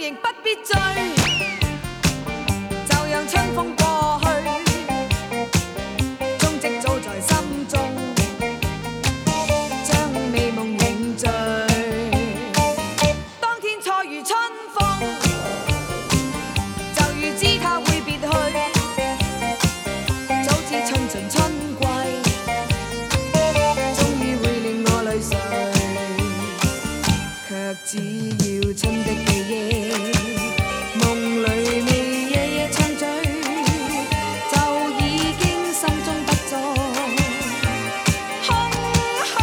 亦不必追，就让春风过去，踪迹早在心中，将美梦凝聚。当天错如春风，就预知他会别去，早知春尽春季，终于会令我泪垂，却只要春的记忆，梦里未夜夜唱醉，就已经心中不再空虚。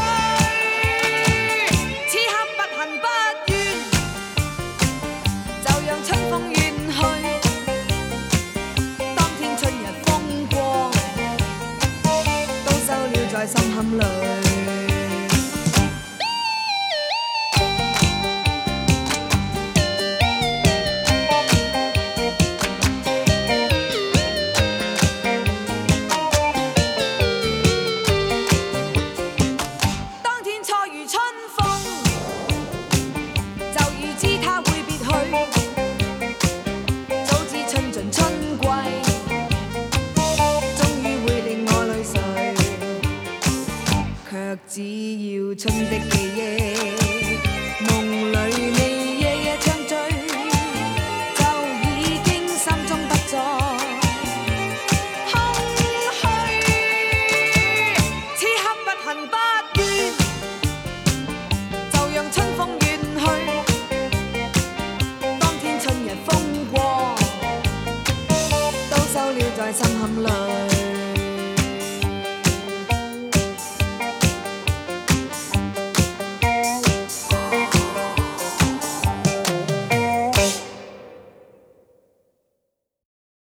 此刻不恨不怨，就让春风远去。当天春日风光，都收了在心坎里。当天错如春风，就预知他会别去，早知春尽春季，终于会令我泪垂，却只要春的记忆，梦里未夜夜唱醉，就已经心中不再空虚。此刻不恨不怨，就让春风远去。當天春日風光，都收了在心坎裏。